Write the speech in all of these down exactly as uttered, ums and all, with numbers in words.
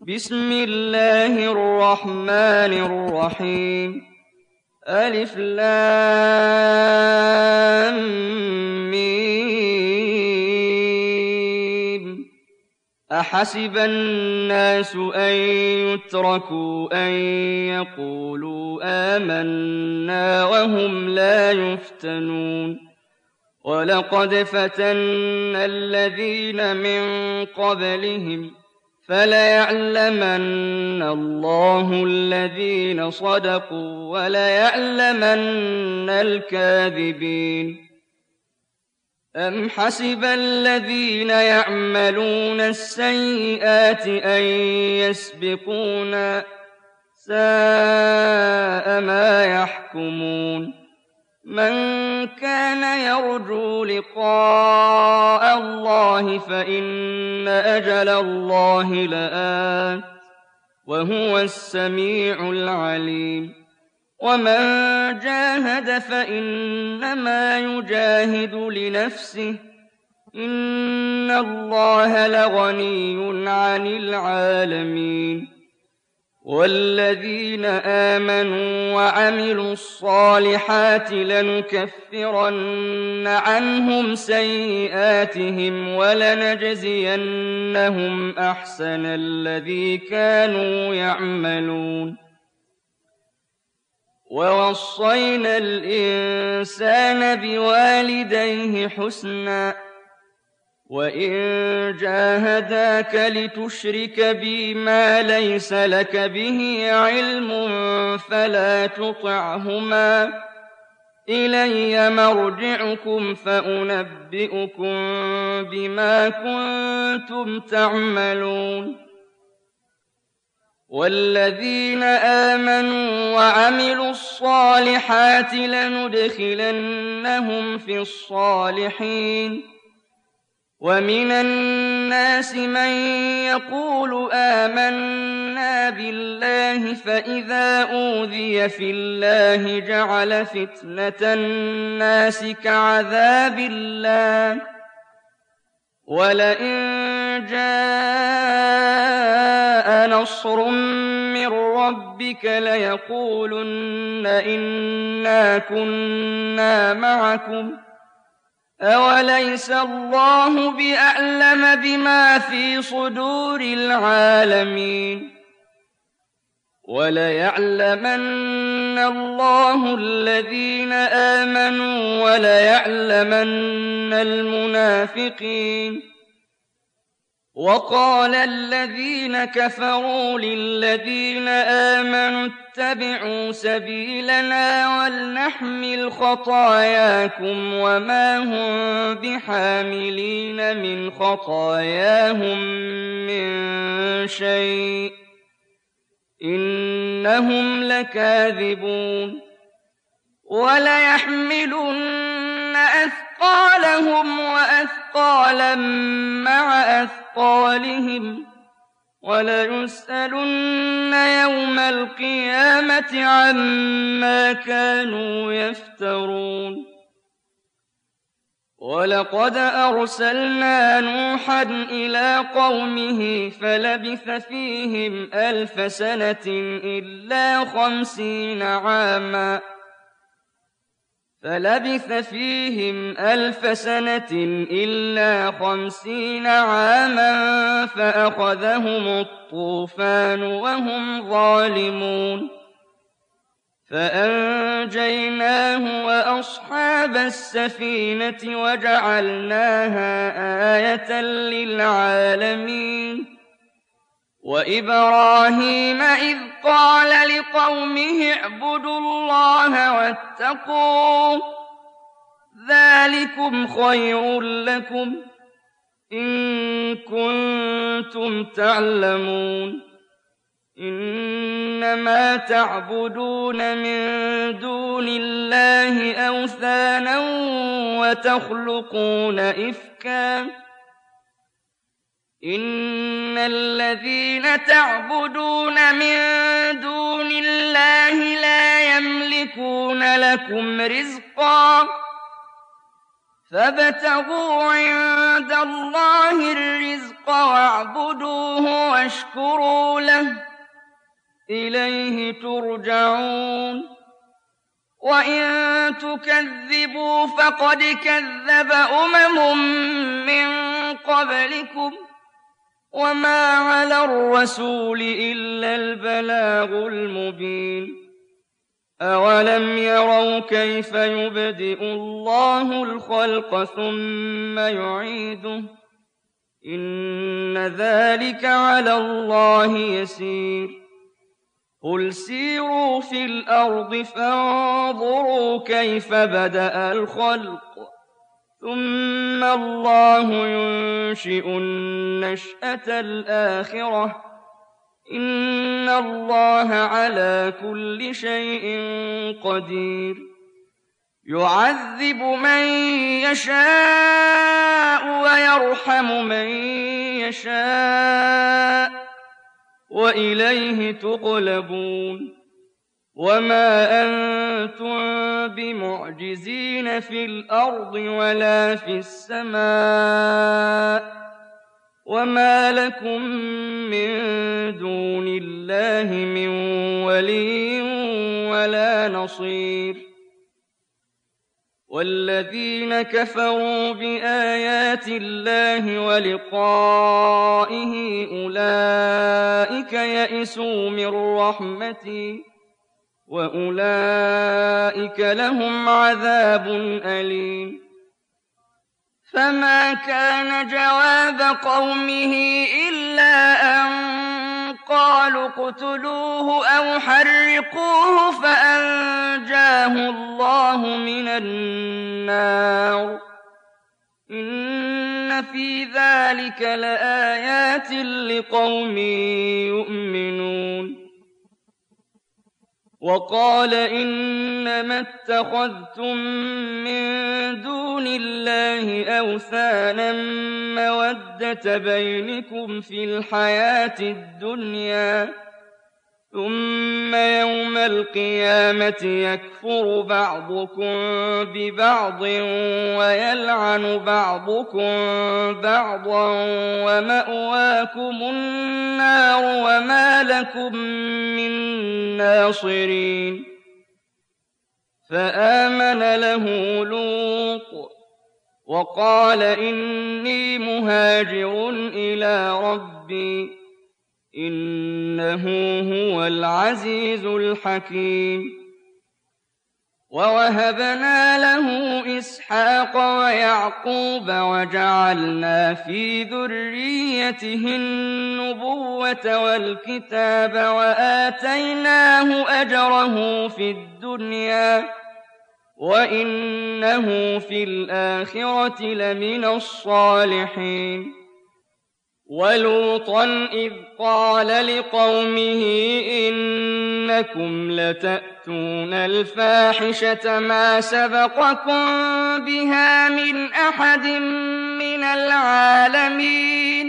بسم الله الرحمن الرحيم ألف لام ميم أحسب الناس أن يتركوا أن يقولوا آمنا وهم لا يفتنون ولقد فتنا الذين من قبلهم فليعلمن الله الذين صدقوا وليعلمن الكاذبين أم حسب الذين يعملون السيئات أن يسبقونا ساء ما يحكمون من كان يرجو لقاء الله فإن أجل الله لآت وهو السميع العليم ومن جاهد فإنما يجاهد لنفسه إن الله لغني عن العالمين والذين آمنوا وعملوا الصالحات لنكفرن عنهم سيئاتهم ولنجزينهم أحسن الذي كانوا يعملون ووصينا الإنسان بوالديه حسنا وإن جاهداك لتشرك بي ما ليس لك به علم فلا تطعهما إلي مرجعكم فأنبئكم بما كنتم تعملون والذين آمنوا وعملوا الصالحات لندخلنهم في الصالحين ومن الناس من يقول آمنا بالله فإذا أوذي في الله جعل فتنة الناس كعذاب الله ولئن جاء نصر من ربك ليقولن إنا كنا معكم أوليس الله بأعلم بما في صدور العالمين وليعلمن الله الذين آمنوا وليعلمن المنافقين وقال الذين كفروا للذين آمنوا اتبعوا سبيلنا ولنحمل خطاياكم وما هم بحاملين من خطاياهم من شيء إنهم لكاذبون وليحملن أثقالهم وأثقالا مع أثقالهم وليسألن يوم القيامة عما كانوا يفترون ولقد أرسلنا نوحا إلى قومه فلبث فيهم ألف سنة إلا خمسين عاما فلبث فيهم ألف سنة إلا خمسين عاما فأخذهم الطوفان وهم ظالمون فأنجيناه وأصحاب السفينة وجعلناها آية للعالمين وإبراهيم إذ قال لقومه اعبدوا الله واتقوه ذلكم خير لكم إن كنتم تعلمون إنما تعبدون من دون الله أوثانا وتخلقون إفكا إن الذين تعبدون من دون الله لا يملكون لكم رزقا فابتغوا عند الله الرزق واعبدوه واشكروا له إليه ترجعون وإن تكذبوا فقد كذب أمم من قبلكم وما على الرسول إلا البلاغ المبين أولم يروا كيف يبدئ الله الخلق ثم يعيده إن ذلك على الله يسير قل سيروا في الأرض فانظروا كيف بدأ الخلق ثم الله ينشئ النشأة الآخرة إن الله على كل شيء قدير يعذب من يشاء ويرحم من يشاء وإليه تقلبون وما أنتم بمعجزين في الأرض ولا في السماء وما لكم من دون الله من ولي ولا نصير والذين كفروا بآيات الله ولقائه أولئك يئسوا من رحمتي وأولئك لهم عذاب أليم فما كان جواب قومه إلا أن قالوا اقتلوه أو حرقوه فأنجاه الله من النار إن في ذلك لآيات لقوم يؤمنون وقال إنما اتخذتم من دون الله أوثانا مودة بينكم في الحياة الدنيا ثم يوم القيامة يكفر بعضكم ببعض ويلعن بعضكم بعضا ومأواكم النار وما لكم من ناصرين فآمن له لوط وقال إني مهاجر إلى ربي إنه هو العزيز الحكيم ووهبنا له إسحاق ويعقوب وجعلنا في ذريته النبوة والكتاب وآتيناه أجره في الدنيا وإنه في الآخرة لمن الصالحين ولوطا إذ قال لقومه إنكم لتأتون الفاحشة ما سبقكم بها من أحد من العالمين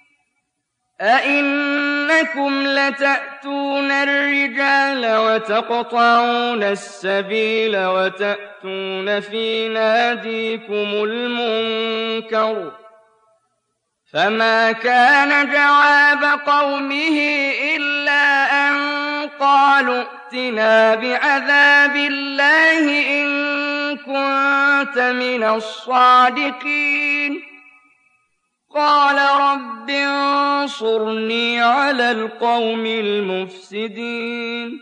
أئنكم لتأتون الرجال وتقطعون السبيل وتأتون في ناديكم المنكر فما كان جواب قومه إلا أن قالوا ائتنا بعذاب الله إن كنت من الصادقين قال رب انصرني على القوم المفسدين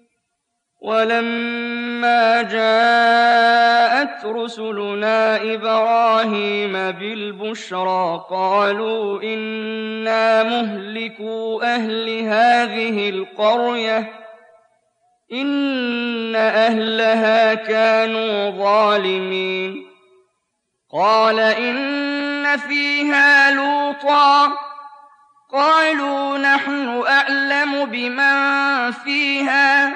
ولما جاءت رسلنا إبراهيم بالبشرى قالوا إنا مهلكو أهل هذه القرية إن أهلها كانوا ظالمين قال إن فيها لوطا قالوا نحن أعلم بمن فيها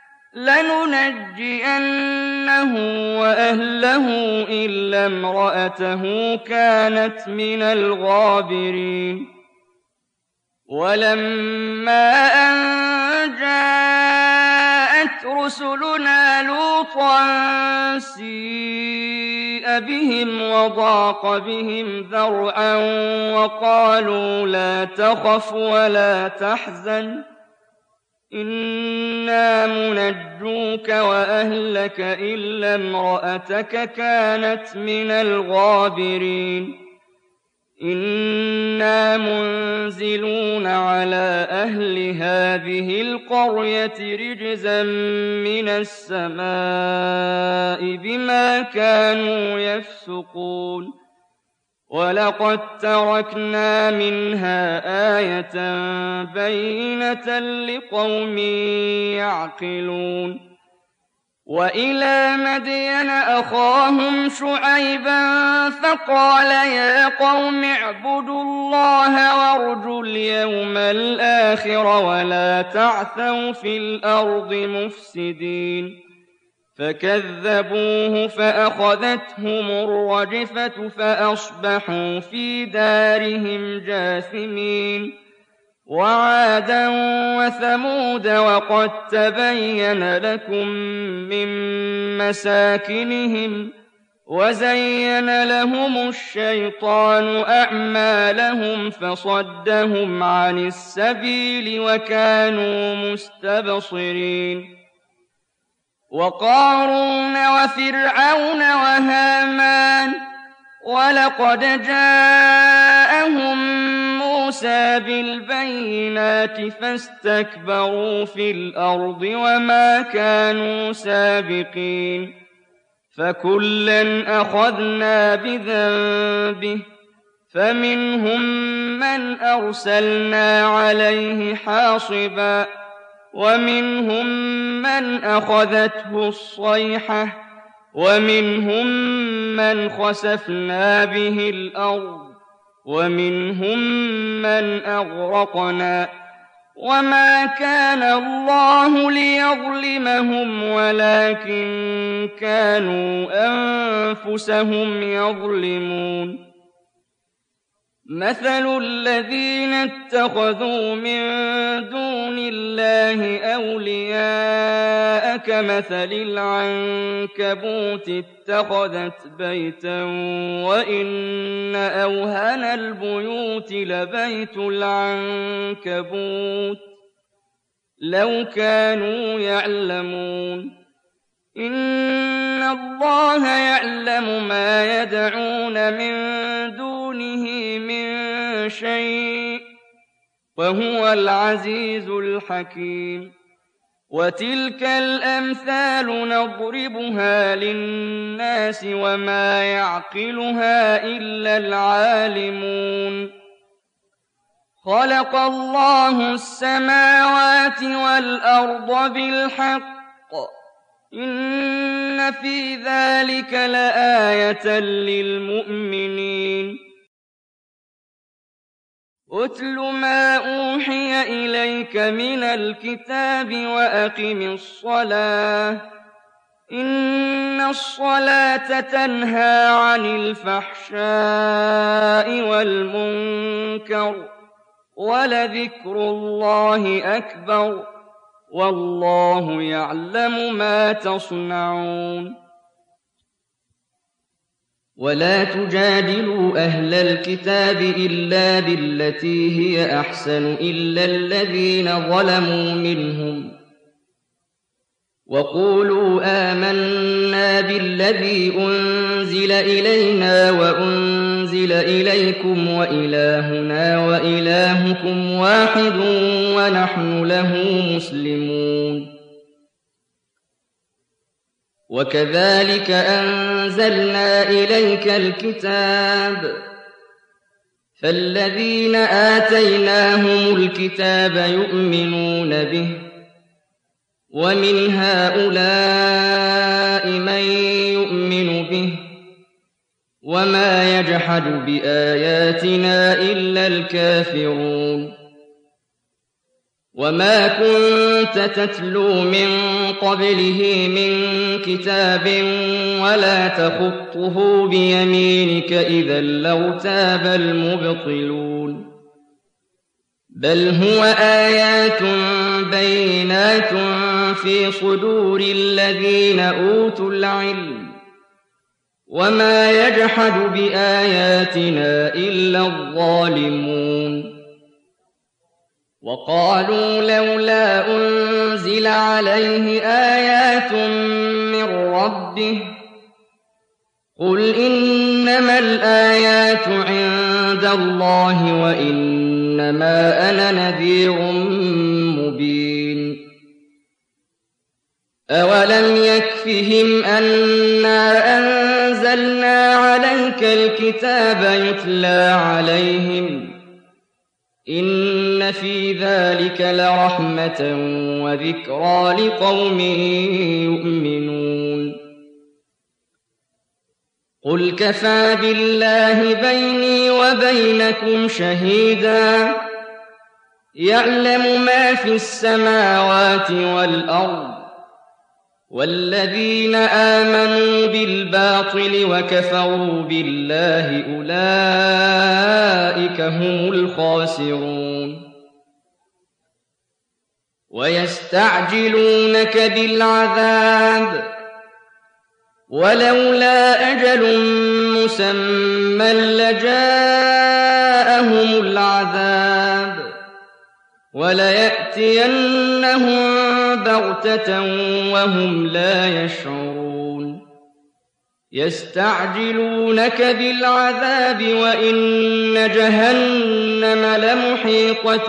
لننجينه وأهله إلا امرأته كانت من الغابرين ولما أن جاءت رسلنا لوطا سيء سيء بهم وضاق بهم ذرعا وقالوا لا تخف ولا تحزن إنا منجوك وأهلك إلا امرأتك كانت من الغابرين إنا منزلون على أهل هذه القرية رجزا من السماء بما كانوا يفسقون ولقد تركنا منها آية بينة لقوم يعقلون وإلى مدين أخاهم شعيبا فقال يا قوم اعبدوا الله وارجوا اليوم الآخر ولا تعثوا في الأرض مفسدين فكذبوه فأخذتهم الرجفة فأصبحوا في دارهم جاثمين وعادا وثمود وقد تبين لكم من مساكنهم وزين لهم الشيطان أعمالهم فصدهم عن السبيل وكانوا مستبصرين وقارون وفرعون وهامان ولقد جاءهم موسى بالبينات فاستكبروا في الأرض وما كانوا سابقين فكلا أخذنا بذنبه فمنهم من أرسلنا عليه حاصبا ومنهم من أخذته الصيحة ومنهم من خسفنا به الأرض ومنهم من أغرقنا وما كان الله ليظلمهم ولكن كانوا أنفسهم يظلمون مثل الذين اتخذوا من دون الله أولياء كمثل العنكبوت اتخذت بيتا وإن أوهن البيوت لبيت العنكبوت لو كانوا يعلمون إن الله يعلم ما يدعون من دونه من شيء وهو العزيز الحكيم وتلك الأمثال نضربها للناس وما يعقلها إلا العالمون خلق الله السماوات والأرض بالحق إن في ذلك لآية للمؤمنين أتل ما أوحي إليك من الكتاب وأقم الصلاة إن الصلاة تنهى عن الفحشاء والمنكر ولذكر الله أكبر والله يعلم ما تصنعون ولا تجادلوا أهل الكتاب إلا بالتي هي أحسن إلا الذين ظلموا منهم وقولوا آمنا بالذي أنزل إلينا وأنزل إليكم وإلهنا وإلهكم واحد ونحن له مسلمون وكذلك أنزلنا إليك الكتاب فالذين آتيناهم الكتاب يؤمنون به ومن هؤلاء من يؤمن به وما يجحد بآياتنا إلا الكافرون وما كنت تتلو من قبله من كتاب ولا تخطه بيمينك إذا لارتاب المبطلون بل هو آيات بينات في صدور الذين أوتوا العلم وما يجحد بآياتنا إلا الظالمون وقالوا لولا أنزل عليه آيات من ربه قل إنما الآيات عند الله وإنما أنا نذير مبين أولم يكفهم أنا أنزلنا عليك الكتاب يتلى عليهم إن في ذلك لرحمة وذكرى لقوم يؤمنون قل كفى بالله بيني وبينكم شهيدا يعلم ما في السماوات والأرض والذين آمنوا بالباطل وكفروا بالله أولئك هم الخاسرون ويستعجلونك بالعذاب ولولا أجل مسمى لجاءهم العذاب وليأتينهم بغتة وهم لا يشعرون يستعجلونك بالعذاب وإن جهنم لمحيطة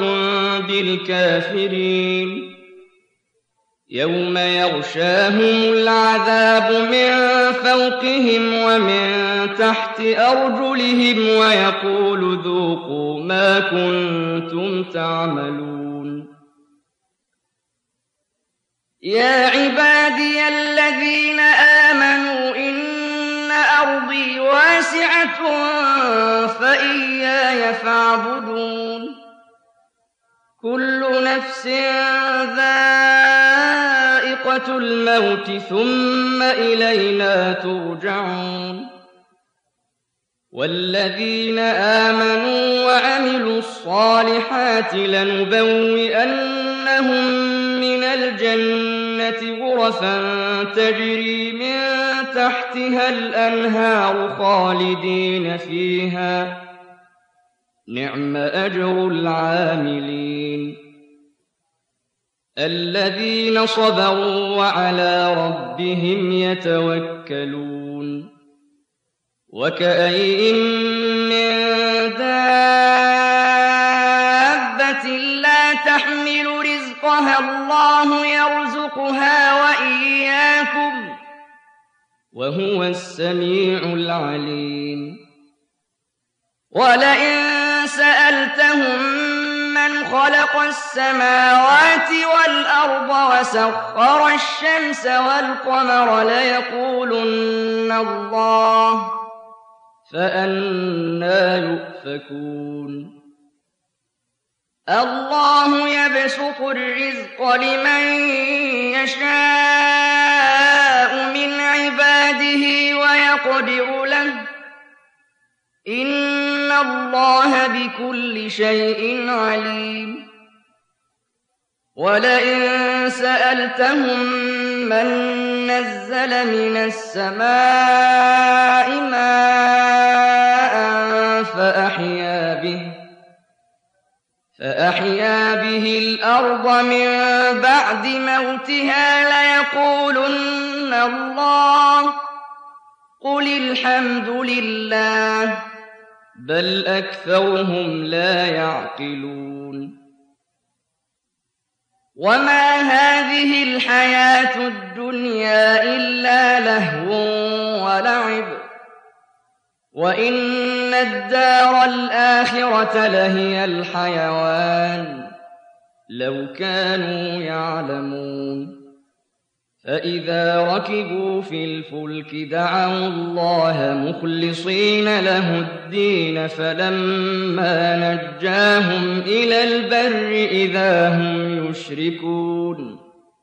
بالكافرين يوم يغشاهم العذاب من فوقهم ومن تحت أرجلهم ويقول ذوقوا ما كنتم تعملون يا عبادي الذين آمنوا إن أرضي واسعة فإياي فاعبدون كل نفس ذائقة الموت ثم إلينا ترجعون والذين آمنوا وعملوا الصالحات لنبوئنهم من الجنة غرفا تجري من تحتها الأنهار خالدين فيها نعم أجر العاملين الذين صبروا وعلى ربهم يتوكلون وكأين من دابة لا تحمل رزقها الله يرزقها وإياكم وهو السميع العليم ولئن سألتهم من خلق السماوات والأرض وسخر الشمس والقمر ليقولن الله فأنى يؤفكون الله يبسط الرزق لمن يشاء من عباده ويقدر له إن الله بكل شيء عليم ولئن سألتهم من نزل من السماء ماء فأحيا به فأحيا به الأرض من بعد موتها ليقولن الله قل الحمد لله بل أكثرهم لا يعقلون وما هذه الحياة الدنيا إلا لهو ولعب وإن الدار الآخرة لهي الحيوان لو كانوا يعلمون فإذا ركبوا في الفلك دعوا الله مخلصين له الدين فلما نجاهم إلى البر إذا هم يشركون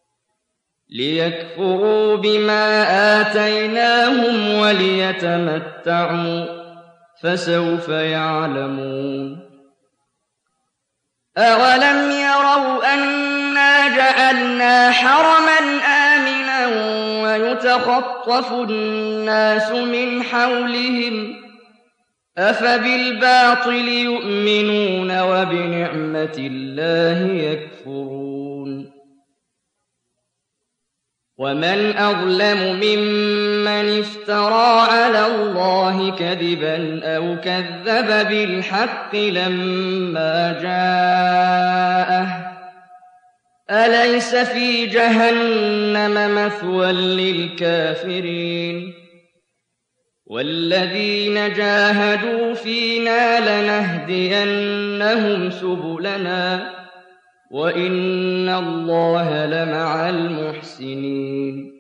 ليكفروا بما آتيناهم وليتمتعوا فسوف يعلمون أولم يروا أنا جعلنا حرما آمنا ويتخذ يتخطف الناس من حولهم أفبالباطل يؤمنون وبنعمة الله يكفرون ومن أظلم ممن افترى على الله كذبا أو كذب بالحق لما جاءه أليس في جهنم مثوى للكافرين والذين جاهدوا فينا لنهدينهم سبلنا وإن الله لمع المحسنين